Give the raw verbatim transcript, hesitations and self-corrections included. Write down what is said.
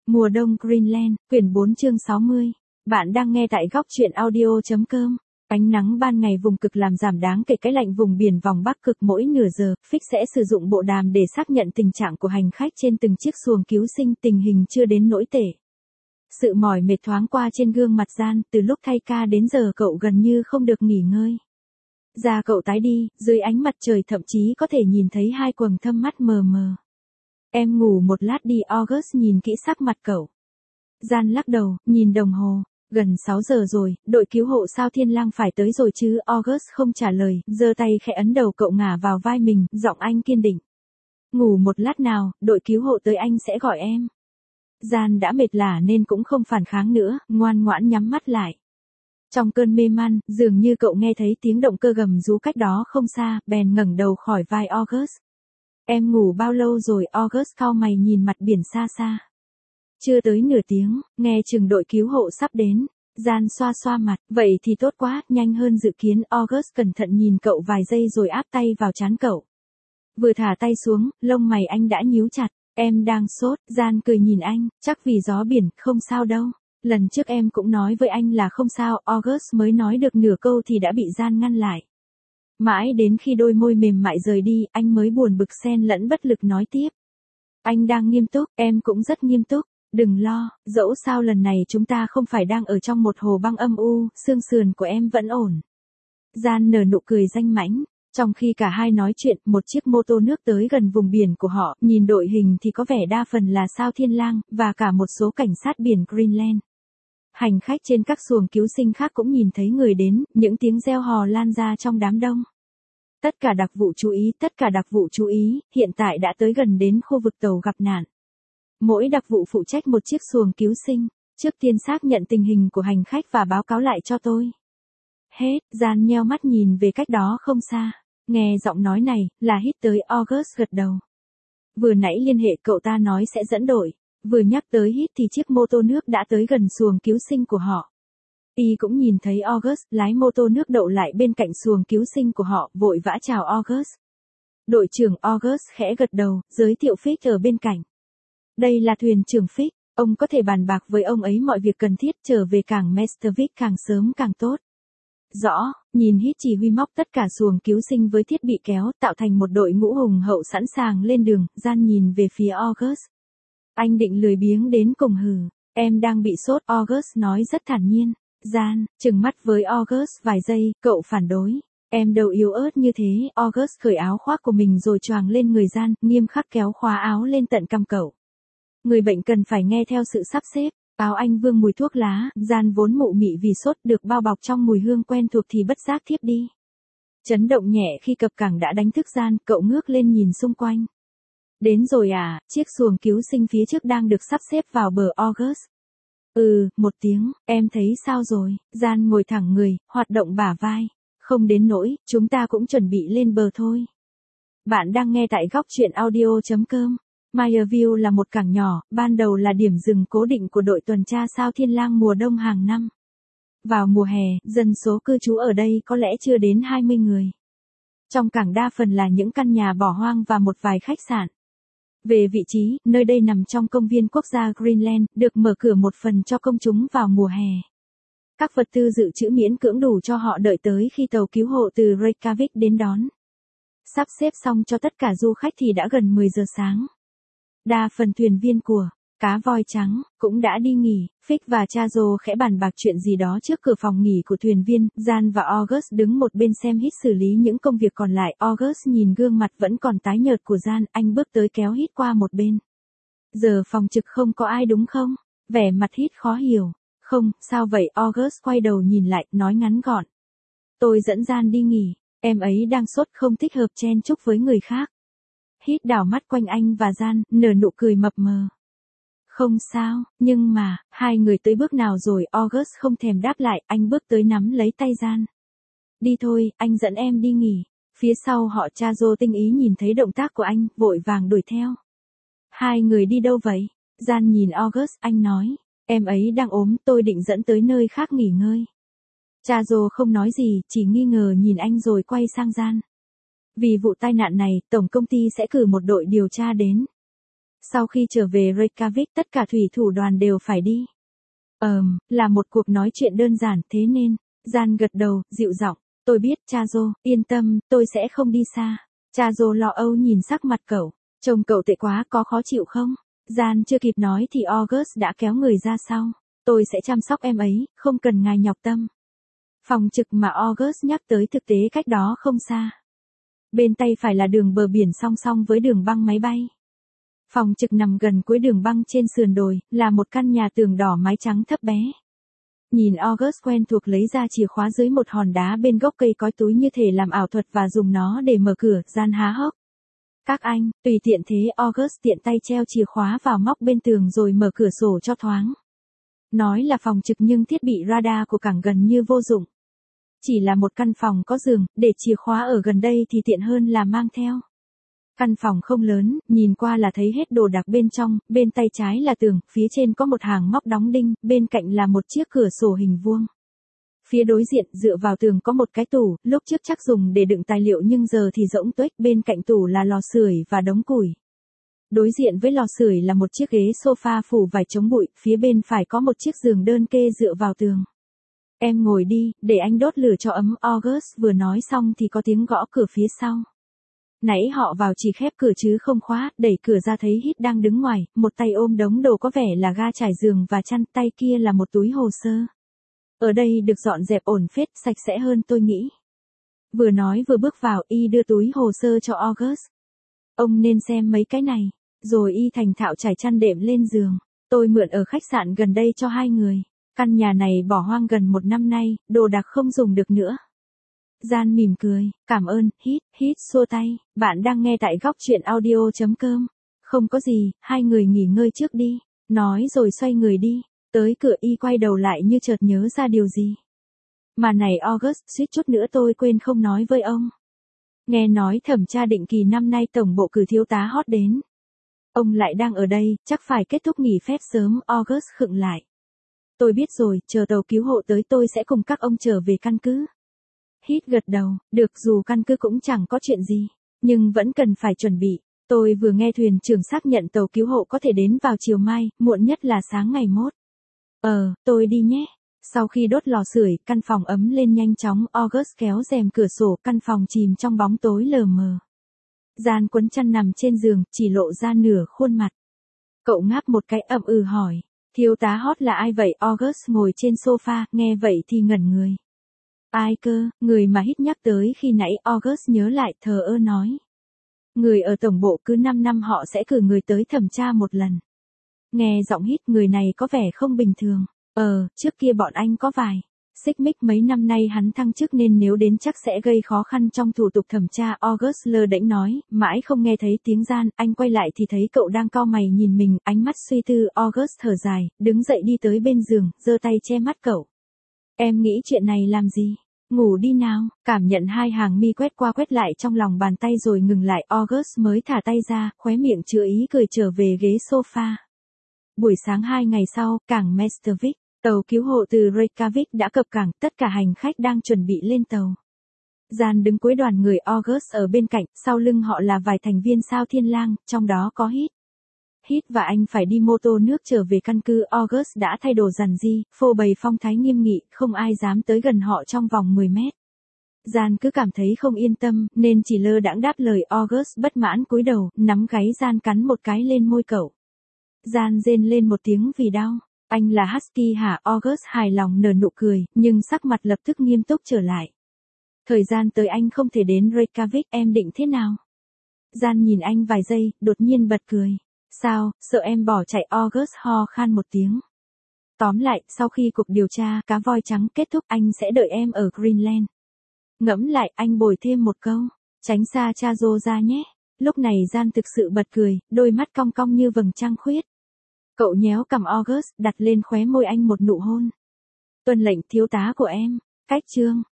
Mùa đông Greenland, quyển bốn chương sáu mươi. Bạn đang nghe tại góc truyện audio.com. Ánh nắng ban ngày vùng cực làm giảm đáng kể cái lạnh vùng biển vòng Bắc cực mỗi nửa giờ. Fix sẽ sử dụng bộ đàm để xác nhận tình trạng của hành khách trên từng chiếc xuồng cứu sinh, tình hình chưa đến nỗi tệ. Sự mỏi mệt thoáng qua trên gương mặt Gian, từ lúc thay ca đến giờ cậu gần như không được nghỉ ngơi. Da cậu tái đi, dưới ánh mặt trời thậm chí có thể nhìn thấy hai quầng thâm mắt mờ mờ. Em ngủ một lát đi. August nhìn kỹ sắc mặt cậu. Gian lắc đầu, nhìn đồng hồ. Gần sáu giờ rồi, đội cứu hộ sao Thiên Lang phải tới rồi chứ. August không trả lời, giơ tay khẽ ấn đầu cậu ngả vào vai mình, giọng anh kiên định. Ngủ một lát nào, đội cứu hộ tới anh sẽ gọi em. Gian đã mệt lả nên cũng không phản kháng nữa, ngoan ngoãn nhắm mắt lại. Trong cơn mê man, dường như cậu nghe thấy tiếng động cơ gầm rú cách đó không xa, bèn ngẩng đầu khỏi vai August. Em ngủ bao lâu rồi? August cau mày nhìn mặt biển xa xa. Chưa tới nửa tiếng, nghe chừng đội cứu hộ sắp đến. Gian xoa xoa mặt, vậy thì tốt quá, nhanh hơn dự kiến. August cẩn thận nhìn cậu vài giây rồi áp tay vào trán cậu. Vừa thả tay xuống, lông mày anh đã nhíu chặt. Em đang sốt. Gian cười nhìn anh, chắc vì gió biển, không sao đâu. Lần trước em cũng nói với anh là không sao. August mới nói được nửa câu thì đã bị Gian ngăn lại. Mãi đến khi đôi môi mềm mại rời đi, anh mới buồn bực xen lẫn bất lực nói tiếp. Anh đang nghiêm túc, em cũng rất nghiêm túc. Đừng lo, dẫu sao lần này chúng ta không phải đang ở trong một hồ băng âm u, xương sườn của em vẫn ổn. Gian nở nụ cười danh mãnh. Trong khi cả hai nói chuyện, một chiếc mô tô nước tới gần vùng biển của họ, nhìn đội hình thì có vẻ đa phần là sao Thiên Lang, và cả một số cảnh sát biển Greenland. Hành khách trên các xuồng cứu sinh khác cũng nhìn thấy người đến, những tiếng reo hò lan ra trong đám đông. Tất cả đặc vụ chú ý, tất cả đặc vụ chú ý, hiện tại đã tới gần đến khu vực tàu gặp nạn. Mỗi đặc vụ phụ trách một chiếc xuồng cứu sinh, trước tiên xác nhận tình hình của hành khách và báo cáo lại cho tôi. Hết. Gian nheo mắt nhìn về cách đó không xa. Nghe giọng nói này, là hít tới. August gật đầu. Vừa nãy liên hệ cậu ta nói sẽ dẫn đội. Vừa nhắc tới hít thì chiếc mô tô nước đã tới gần xuồng cứu sinh của họ. Y cũng nhìn thấy August, lái mô tô nước đậu lại bên cạnh xuồng cứu sinh của họ, vội vã chào August. Đội trưởng. August khẽ gật đầu, giới thiệu Fix ở bên cạnh. Đây là thuyền trưởng Fix, ông có thể bàn bạc với ông ấy mọi việc cần thiết, trở về cảng Mestervik càng sớm càng tốt. Rõ. Nhìn hít chỉ huy móc tất cả xuồng cứu sinh với thiết bị kéo, tạo thành một đội ngũ hùng hậu sẵn sàng lên đường. Gian nhìn về phía August. Anh định lười biếng đến cùng hừ. Em đang bị sốt. August nói rất thản nhiên. Gian trừng mắt với August vài giây, cậu phản đối. Em đâu yếu ớt như thế. August cởi áo khoác của mình rồi choàng lên người Gian, nghiêm khắc kéo khóa áo lên tận cằm cậu. Người bệnh cần phải nghe theo sự sắp xếp. Áo anh vương mùi thuốc lá. Gian vốn mụ mị vì sốt, được bao bọc trong mùi hương quen thuộc thì bất giác thiếp đi. Chấn động nhẹ khi cập cảng đã đánh thức Gian, cậu ngước lên nhìn xung quanh. Đến rồi à? Chiếc xuồng cứu sinh phía trước đang được sắp xếp vào bờ. August. Ừ, một tiếng. Em thấy sao rồi? Gian ngồi thẳng người, hoạt động bả vai. Không đến nỗi, chúng ta cũng chuẩn bị lên bờ thôi. Bạn đang nghe tại góc truyện audio.com. Mayerville là một cảng nhỏ, ban đầu là điểm dừng cố định của đội tuần tra sao Thiên Lang mùa đông hàng năm. Vào mùa hè, dân số cư trú ở đây có lẽ chưa đến hai mươi người. Trong cảng đa phần là những căn nhà bỏ hoang và một vài khách sạn. Về vị trí, nơi đây nằm trong công viên quốc gia Greenland, được mở cửa một phần cho công chúng vào mùa hè. Các vật tư dự trữ miễn cưỡng đủ cho họ đợi tới khi tàu cứu hộ từ Reykjavik đến đón. Sắp xếp xong cho tất cả du khách thì đã gần mười giờ sáng. Đa phần thuyền viên của Cá Voi Trắng cũng đã đi nghỉ. Fix và Chazo khẽ bàn bạc chuyện gì đó trước cửa phòng nghỉ của thuyền viên. Gian và August đứng một bên xem hít xử lý những công việc còn lại. August nhìn gương mặt vẫn còn tái nhợt của Gian, anh bước tới kéo hít qua một bên. Giờ phòng trực không có ai đúng không? Vẻ mặt hít khó hiểu. Không, sao vậy? August quay đầu nhìn lại, nói ngắn gọn. Tôi dẫn Gian đi nghỉ, em ấy đang sốt, không thích hợp chen chúc với người khác. Hít đảo mắt quanh anh và Gian, nở nụ cười mập mờ. Không sao, nhưng mà, hai người tới bước nào rồi? August không thèm đáp lại, anh bước tới nắm lấy tay Gian. Đi thôi, anh dẫn em đi nghỉ. Phía sau họ Chazo tinh ý nhìn thấy động tác của anh, vội vàng đuổi theo. Hai người đi đâu vậy? Gian nhìn August, anh nói. Em ấy đang ốm, tôi định dẫn tới nơi khác nghỉ ngơi. Chazo không nói gì, chỉ nghi ngờ nhìn anh rồi quay sang Gian. Vì vụ tai nạn này, tổng công ty sẽ cử một đội điều tra đến. Sau khi trở về Reykjavik tất cả thủy thủ đoàn đều phải đi. Ờm, là một cuộc nói chuyện đơn giản thế nên, Gian gật đầu, dịu giọng, tôi biết Chazo, yên tâm, tôi sẽ không đi xa. Chazo lo âu nhìn sắc mặt cậu, trông cậu tệ quá có khó chịu không? Gian chưa kịp nói thì August đã kéo người ra sau, tôi sẽ chăm sóc em ấy, không cần ngài nhọc tâm. Phòng trực mà August nhắc tới thực tế cách đó không xa. Bên tay phải là đường bờ biển song song với đường băng máy bay. Phòng trực nằm gần cuối đường băng trên sườn đồi, là một căn nhà tường đỏ mái trắng thấp bé. Nhìn August quen thuộc lấy ra chìa khóa dưới một hòn đá bên gốc cây cói túi như thể làm ảo thuật và dùng nó để mở cửa, Gian há hốc. Các anh, tùy tiện thế August tiện tay treo chìa khóa vào móc bên tường rồi mở cửa sổ cho thoáng. Nói là phòng trực nhưng thiết bị radar của cảng gần như vô dụng. Chỉ là một căn phòng có giường, để chìa khóa ở gần đây thì tiện hơn là mang theo. Căn phòng không lớn, nhìn qua là thấy hết đồ đạc bên trong, bên tay trái là tường, phía trên có một hàng móc đóng đinh, bên cạnh là một chiếc cửa sổ hình vuông. Phía đối diện, dựa vào tường có một cái tủ, lúc trước chắc dùng để đựng tài liệu nhưng giờ thì rỗng tuếch, bên cạnh tủ là lò sưởi và đống củi. Đối diện với lò sưởi là một chiếc ghế sofa phủ vải chống bụi, phía bên phải có một chiếc giường đơn kê dựa vào tường. Em ngồi đi, để anh đốt lửa cho ấm. August vừa nói xong thì có tiếng gõ cửa phía sau. Nãy họ vào chỉ khép cửa chứ không khóa, đẩy cửa ra thấy Hít đang đứng ngoài, một tay ôm đống đồ có vẻ là ga trải giường và chăn, tay kia là một túi hồ sơ. Ở đây được dọn dẹp ổn phết, sạch sẽ hơn tôi nghĩ. Vừa nói vừa bước vào, y đưa túi hồ sơ cho August. Ông nên xem mấy cái này, rồi y thành thạo trải chăn đệm lên giường. Tôi mượn ở khách sạn gần đây cho hai người. Căn nhà này bỏ hoang gần một năm nay, đồ đạc không dùng được nữa. Gian mỉm cười, cảm ơn. Hít, Hít xua tay, bạn đang nghe tại góc truyện audio chấm com. Không có gì, hai người nghỉ ngơi trước đi. Nói rồi xoay người đi, tới cửa y quay đầu lại như chợt nhớ ra điều gì. Mà này August, suýt chút nữa tôi quên không nói với ông. Nghe nói thẩm tra định kỳ năm nay tổng bộ cử thiếu tá hot đến. Ông lại đang ở đây, chắc phải kết thúc nghỉ phép sớm. August khựng lại. Tôi biết rồi, chờ tàu cứu hộ tới tôi sẽ cùng các ông trở về căn cứ. Hít gật đầu, được, dù căn cứ cũng chẳng có chuyện gì, nhưng vẫn cần phải chuẩn bị. Tôi vừa nghe thuyền trưởng xác nhận tàu cứu hộ có thể đến vào chiều mai, muộn nhất là sáng ngày mốt. Ờ, tôi đi nhé. Sau khi đốt lò sưởi, căn phòng ấm lên nhanh chóng. August kéo rèm cửa sổ, căn phòng chìm trong bóng tối lờ mờ. Gian quấn chăn nằm trên giường, chỉ lộ ra nửa khuôn mặt. Cậu ngáp một cái, ậm ừ hỏi. Thiếu tá hot là ai vậy? August ngồi trên sofa, nghe vậy thì ngẩn người. Ai cơ? Người mà Hít nhắc tới khi nãy. August nhớ lại, thờ ơ nói. Người ở tổng bộ cứ năm năm họ sẽ cử người tới thẩm tra một lần. Nghe giọng Hít, người này có vẻ không bình thường. Ờ, trước kia bọn anh có vài xích mích, mấy năm nay hắn thăng chức nên nếu đến chắc sẽ gây khó khăn trong thủ tục thẩm tra. August lơ đễnh nói, mãi không nghe thấy tiếng Gian. Anh quay lại thì thấy cậu đang cau mày nhìn mình, ánh mắt suy tư. August thở dài, đứng dậy đi tới bên giường, giơ tay che mắt cậu. Em nghĩ chuyện này làm gì? Ngủ đi nào. Cảm nhận hai hàng mi quét qua quét lại trong lòng bàn tay rồi ngừng lại. August mới thả tay ra, khóe miệng chứa ý cười trở về ghế sofa. Buổi sáng hai ngày sau, cảng Mestevik, tàu cứu hộ từ Reykjavik đã cập cảng, tất cả hành khách đang chuẩn bị lên tàu. Gian đứng cuối đoàn người, August ở bên cạnh, sau lưng họ là vài thành viên sao Thiên Lang, trong đó có Hít. Hít và anh phải đi mô tô nước trở về căn cứ. August đã thay đồ rằn ri, phô bày phong thái nghiêm nghị, không ai dám tới gần họ trong vòng mười mét. Gian cứ cảm thấy không yên tâm, nên chỉ lơ đãng đáp lời. August bất mãn cúi đầu, nắm gáy Gian cắn một cái lên môi cậu. Gian rên lên một tiếng vì đau. Anh là Husky hả? August hài lòng nở nụ cười, nhưng sắc mặt lập tức nghiêm túc trở lại. Thời gian tới anh không thể đến Reykjavik, em định thế nào? Gian nhìn anh vài giây, đột nhiên bật cười. Sao, sợ em bỏ chạy? August ho khan một tiếng. Tóm lại, sau khi cuộc điều tra cá voi trắng kết thúc, anh sẽ đợi em ở Greenland. Ngẫm lại, anh bồi thêm một câu. Tránh xa Chazo ra nhé. Lúc này Gian thực sự bật cười, đôi mắt cong cong như vầng trăng khuyết. Cậu nhéo cằm August, đặt lên khóe môi anh một nụ hôn. Tuân lệnh thiếu tá của em. Cách chương.